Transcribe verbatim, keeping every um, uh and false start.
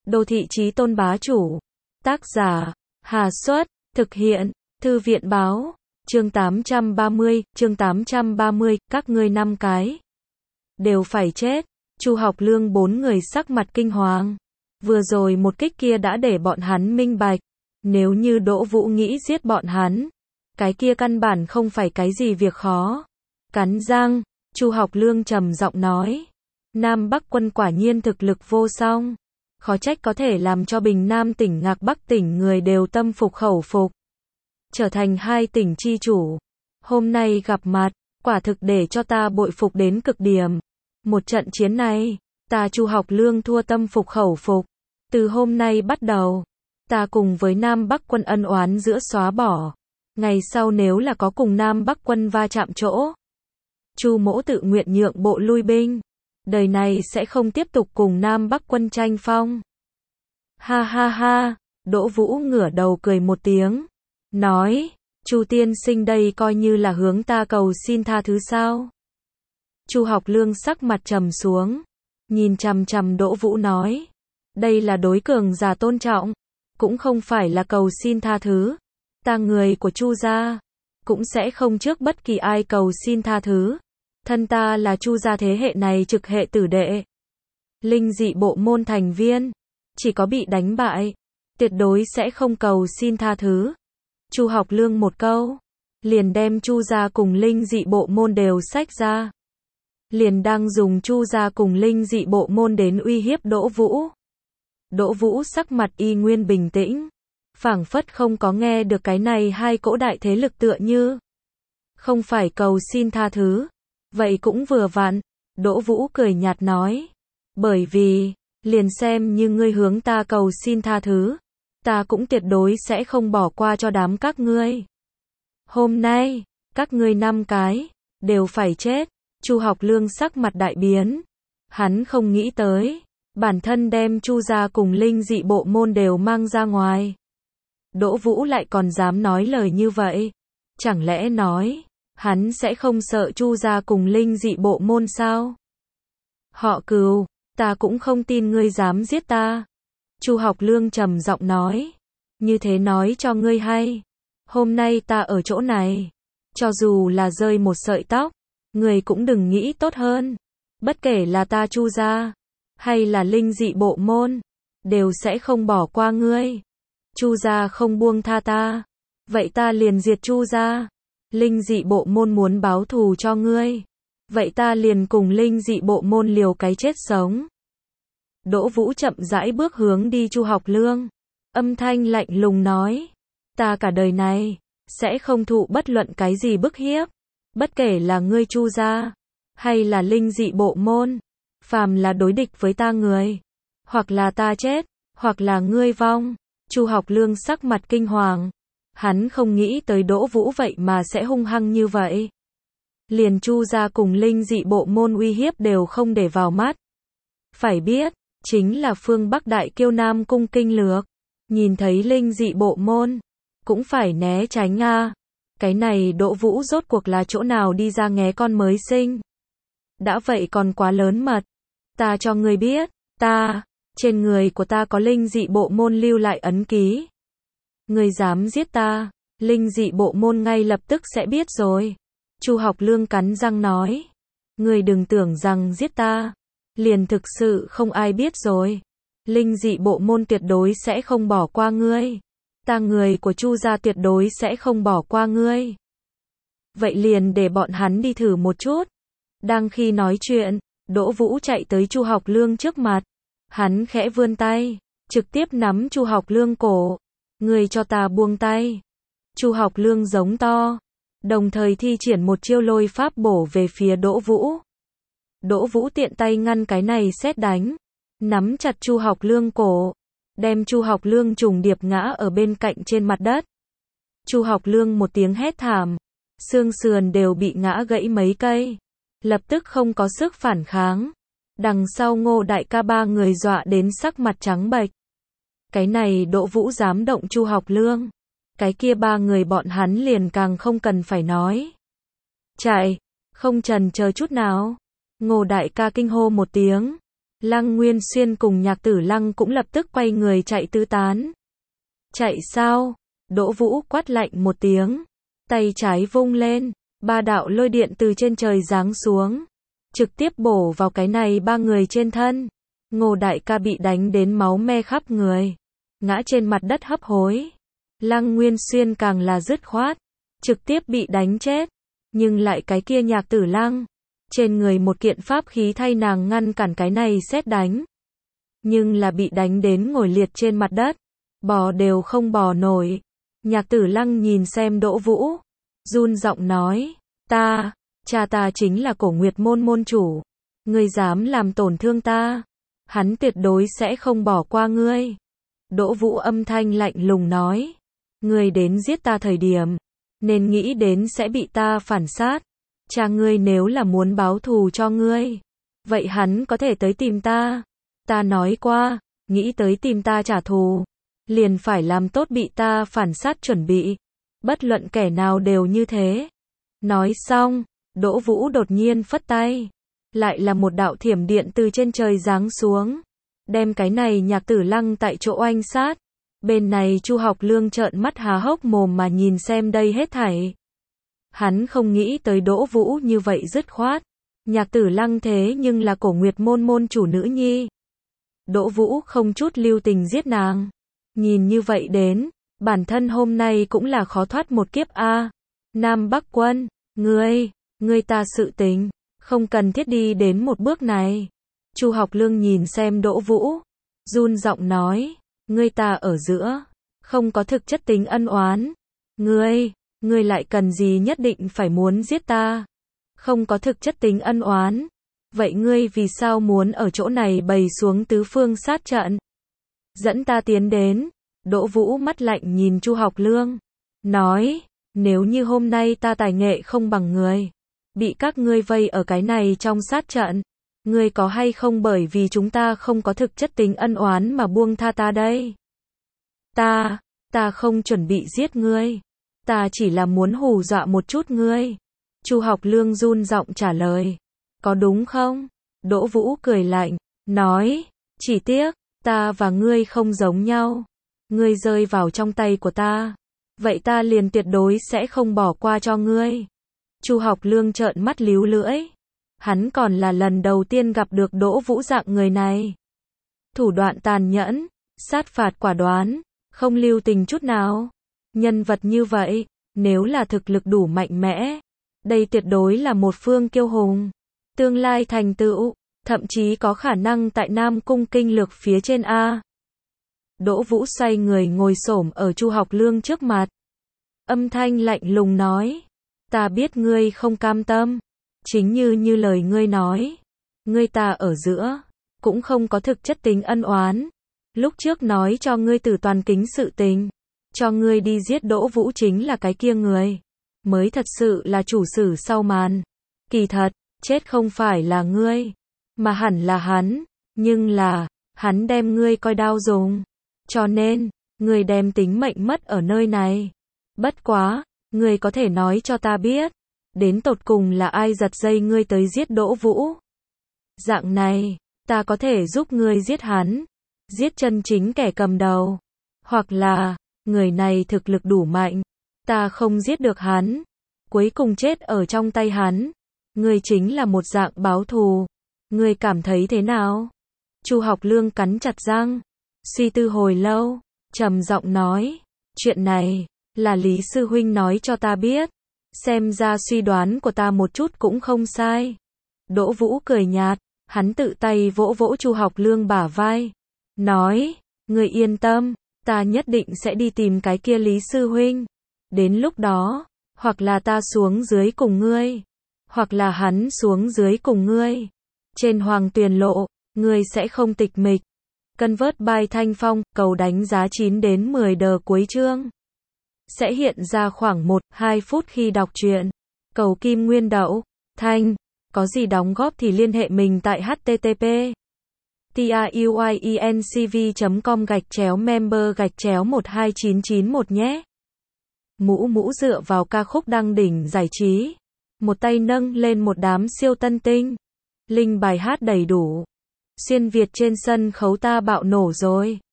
Đô thị chí tôn bá chủ. Tác giả, Hà Xuất, thực hiện, Thư viện báo, chương tám trăm ba mươi, chương tám trăm ba mươi, các ngươi năm cái đều phải chết. Chu Học Lương bốn người sắc mặt kinh hoàng. Vừa rồi một kích kia đã để bọn hắn minh bạch, nếu như Đỗ Vũ nghĩ giết bọn hắn, cái kia căn bản không phải cái gì việc khó. Cắn răng, Chu Học Lương trầm giọng nói, Nam Bắc quân quả nhiên thực lực vô song, khó trách có thể làm cho Bình Nam tỉnh Ngạc Bắc tỉnh người đều tâm phục khẩu phục, trở thành hai tỉnh chi chủ. Hôm nay gặp mặt, quả thực để cho ta bội phục đến cực điểm. Một trận chiến này, ta Chu Học Lương thua tâm phục khẩu phục. Từ hôm nay bắt đầu, ta cùng với Nam Bắc quân ân oán giữa xóa bỏ. Ngày sau nếu là có cùng Nam Bắc quân va chạm chỗ, Chu mỗ tự nguyện nhượng bộ lui binh. Đời này sẽ không tiếp tục cùng Nam Bắc quân tranh phong. Ha ha ha, Đỗ Vũ ngửa đầu cười một tiếng, nói, Chu tiên sinh đây coi như là hướng ta cầu xin tha thứ sao? Chu Học Lương sắc mặt trầm xuống, nhìn chằm chằm Đỗ Vũ nói, đây là đối cường giả tôn trọng, cũng không phải là cầu xin tha thứ. Ta người của Chu gia, cũng sẽ không trước bất kỳ ai cầu xin tha thứ. Thân ta là Chu gia thế hệ này trực hệ tử đệ, linh dị bộ môn thành viên, chỉ có bị đánh bại, tuyệt đối sẽ không cầu xin tha thứ. Chu Học Lương một câu, liền đem Chu gia cùng linh dị bộ môn đều xách ra. Liền đang dùng Chu gia cùng linh dị bộ môn đến uy hiếp Đỗ Vũ. Đỗ Vũ sắc mặt y nguyên bình tĩnh, phảng phất không có nghe được cái này hai cỗ đại thế lực tựa như. Không phải cầu xin tha thứ, vậy cũng vừa vặn. Đỗ Vũ cười nhạt nói, bởi vì, liền xem như ngươi hướng ta cầu xin tha thứ, ta cũng tuyệt đối sẽ không bỏ qua cho đám các ngươi. Hôm nay, các ngươi năm cái, đều phải chết. Chu Học Lương sắc mặt đại biến. Hắn không nghĩ tới, bản thân đem Chu gia cùng linh dị bộ môn đều mang ra ngoài. Đỗ Vũ lại còn dám nói lời như vậy. Chẳng lẽ nói, hắn sẽ không sợ Chu gia cùng linh dị bộ môn sao? Họ Cừu, ta cũng không tin ngươi dám giết ta. Chu Học Lương trầm giọng nói, như thế nói cho ngươi hay, hôm nay ta ở chỗ này, cho dù là rơi một sợi tóc, ngươi cũng đừng nghĩ tốt hơn. Bất kể là ta Chu gia, hay là linh dị bộ môn, đều sẽ không bỏ qua ngươi. Chu gia không buông tha ta, vậy ta liền diệt Chu gia. Linh dị bộ môn muốn báo thù cho ngươi, vậy ta liền cùng linh dị bộ môn liều cái chết sống. Đỗ Vũ chậm rãi bước hướng đi Chu Học Lương, âm thanh lạnh lùng nói, ta cả đời này sẽ không thụ bất luận cái gì bức hiếp, bất kể là ngươi Chu gia hay là linh dị bộ môn, phàm là đối địch với ta người, hoặc là ta chết, hoặc là ngươi vong. Chu Học Lương sắc mặt kinh hoàng, hắn không nghĩ tới Đỗ Vũ vậy mà sẽ hung hăng như vậy. Liền Chu gia cùng linh dị bộ môn uy hiếp đều không để vào mắt. Phải biết, chính là phương Bắc đại kiêu Nam Cung Kinh Lược, nhìn thấy linh dị bộ môn, cũng phải né tránh a. Cái này Đỗ Vũ rốt cuộc là chỗ nào đi ra nghé con mới sinh. Đã vậy còn quá lớn mật. Ta cho ngươi biết, ta, trên người của ta có linh dị bộ môn lưu lại ấn ký. Ngươi dám giết ta, linh dị bộ môn ngay lập tức sẽ biết rồi. Chu Học Lương cắn răng nói, ngươi đừng tưởng rằng giết ta, liền thực sự không ai biết rồi. Linh dị bộ môn tuyệt đối sẽ không bỏ qua ngươi. Ta người của Chu gia tuyệt đối sẽ không bỏ qua ngươi. Vậy liền để bọn hắn đi thử một chút. Đang khi nói chuyện, Đỗ Vũ chạy tới Chu Học Lương trước mặt. Hắn khẽ vươn tay, trực tiếp nắm Chu Học Lương cổ. Ngươi cho ta buông tay. Chu Học Lương giống to, đồng thời thi triển một chiêu lôi pháp bổ về phía Đỗ Vũ. Đỗ Vũ tiện tay ngăn cái này sét đánh, nắm chặt Chu Học Lương cổ, đem Chu Học Lương trùng điệp ngã ở bên cạnh trên mặt đất. Chu Học Lương một tiếng hét thảm, xương sườn đều bị ngã gãy mấy cây, lập tức không có sức phản kháng. Đằng sau Ngô đại ca ba người dọa đến sắc mặt trắng bệch. Cái này Đỗ Vũ dám động Chu Học Lương, cái kia ba người bọn hắn liền càng không cần phải nói. Chạy, không chần chờ chút nào. Ngô đại ca kinh hô một tiếng, Lăng Nguyên Xuyên cùng Nhạc Tử Lăng cũng lập tức quay người chạy tứ tán. Chạy sao? Đỗ Vũ quát lạnh một tiếng. Tay trái vung lên, ba đạo lôi điện từ trên trời giáng xuống. Trực tiếp bổ vào cái này ba người trên thân. Ngô đại ca bị đánh đến máu me khắp người. Ngã trên mặt đất hấp hối. Lăng Nguyên Xuyên càng là dứt khoát. Trực tiếp bị đánh chết. Nhưng lại cái kia Nhạc Tử Lăng. Trên người một kiện pháp khí thay nàng ngăn cản cái này sét đánh. Nhưng là bị đánh đến ngồi liệt trên mặt đất. Bò đều không bò nổi. Nhạc Tử Lăng nhìn xem Đỗ Vũ. Run giọng nói. Ta, cha ta chính là Cổ Nguyệt môn môn chủ. Ngươi dám làm tổn thương ta. Hắn tuyệt đối sẽ không bỏ qua ngươi. Đỗ Vũ âm thanh lạnh lùng nói. Ngươi đến giết ta thời điểm. Nên nghĩ đến sẽ bị ta phản sát. Cha ngươi nếu là muốn báo thù cho ngươi. Vậy hắn có thể tới tìm ta. Ta nói qua, nghĩ tới tìm ta trả thù. Liền phải làm tốt bị ta phản sát chuẩn bị. Bất luận kẻ nào đều như thế. Nói xong, Đỗ Vũ đột nhiên phất tay. Lại là một đạo thiểm điện từ trên trời giáng xuống. Đem cái này Nhạc Tử Lăng tại chỗ oanh sát. Bên này Chu Học Lương trợn mắt há hốc mồm mà nhìn xem đây hết thảy. Hắn không nghĩ tới Đỗ Vũ như vậy dứt khoát. Nhạc Tử Lăng thế nhưng là Cổ Nguyệt môn môn chủ nữ nhi. Đỗ Vũ không chút lưu tình giết nàng. Nhìn như vậy đến, bản thân hôm nay cũng là khó thoát một kiếp a. Nam Bắc Quân, ngươi, ngươi ta sự tình, không cần thiết đi đến một bước này. Chu Học Lương nhìn xem Đỗ Vũ, run giọng nói, ngươi ta ở giữa, không có thực chất tính ân oán. Ngươi, ngươi lại cần gì nhất định phải muốn giết ta? Không có thực chất tính ân oán. Vậy ngươi vì sao muốn ở chỗ này bày xuống tứ phương sát trận? Dẫn ta tiến đến. Đỗ Vũ mắt lạnh nhìn Chu Học Lương. Nói, nếu như hôm nay ta tài nghệ không bằng người. Bị các ngươi vây ở cái này trong sát trận. Ngươi có hay không bởi vì chúng ta không có thực chất tính ân oán mà buông tha ta đây? Ta, ta không chuẩn bị giết ngươi. Ta chỉ là muốn hù dọa một chút ngươi. Chu Học Lương run giọng trả lời. Có đúng không? Đỗ Vũ cười lạnh, nói, chỉ tiếc, ta và ngươi không giống nhau. Ngươi rơi vào trong tay của ta. Vậy ta liền tuyệt đối sẽ không bỏ qua cho ngươi. Chu Học Lương trợn mắt líu lưỡi. Hắn còn là lần đầu tiên gặp được Đỗ Vũ dạng người này. Thủ đoạn tàn nhẫn, sát phạt quả đoán, không lưu tình chút nào. Nhân vật như vậy, nếu là thực lực đủ mạnh mẽ, đây tuyệt đối là một phương kiêu hùng. Tương lai thành tựu, thậm chí có khả năng tại Nam Cung kinh lược phía trên A. Đỗ Vũ xoay người ngồi xổm ở Chu Học Lương trước mặt. Âm thanh lạnh lùng nói. Ta biết ngươi không cam tâm. Chính như như lời ngươi nói. Ngươi ta ở giữa. Cũng không có thực chất tính ân oán. Lúc trước nói cho ngươi Tử Toàn Kính sự tình. Cho ngươi đi giết Đỗ Vũ chính là cái kia người. Mới thật sự là chủ sử sau màn. Kỳ thật, chết không phải là ngươi. Mà hẳn là hắn. Nhưng là, hắn đem ngươi coi đao dùng. Cho nên, ngươi đem tính mệnh mất ở nơi này. Bất quá, ngươi có thể nói cho ta biết. Đến tột cùng là ai giật dây ngươi tới giết Đỗ Vũ. Dạng này, ta có thể giúp ngươi giết hắn. Giết chân chính kẻ cầm đầu. Hoặc là, người này thực lực đủ mạnh. Ta không giết được hắn. Cuối cùng chết ở trong tay hắn. Ngươi chính là một dạng báo thù. Ngươi cảm thấy thế nào? Chu Học Lương cắn chặt răng. Suy tư hồi lâu. Trầm giọng nói. Chuyện này, là Lý Sư Huynh nói cho ta biết. Xem ra suy đoán của ta một chút cũng không sai. Đỗ Vũ cười nhạt. Hắn tự tay vỗ vỗ Chu Học Lương bả vai. Nói. Ngươi yên tâm. Ta nhất định sẽ đi tìm cái kia Lý Sư Huynh. Đến lúc đó, hoặc là ta xuống dưới cùng ngươi, hoặc là hắn xuống dưới cùng ngươi. Trên Hoàng Tuyền Lộ, ngươi sẽ không tịch mịch. Cân vớt bài Thanh Phong, cầu đánh giá chín đến mười đờ cuối chương. Sẽ hiện ra khoảng một đến hai phút khi đọc truyện. Cầu Kim Nguyên Đậu, Thanh, có gì đóng góp thì liên hệ mình tại h t t p truyencv chấm com gạch chéo member gạch chéo một hai chín chín một nhé. Mũ mũ dựa vào ca khúc đăng đỉnh giải trí. Một tay nâng lên một đám siêu tân tinh. Link bài hát đầy đủ. Xuyên Việt trên sân khấu ta bạo nổ rồi.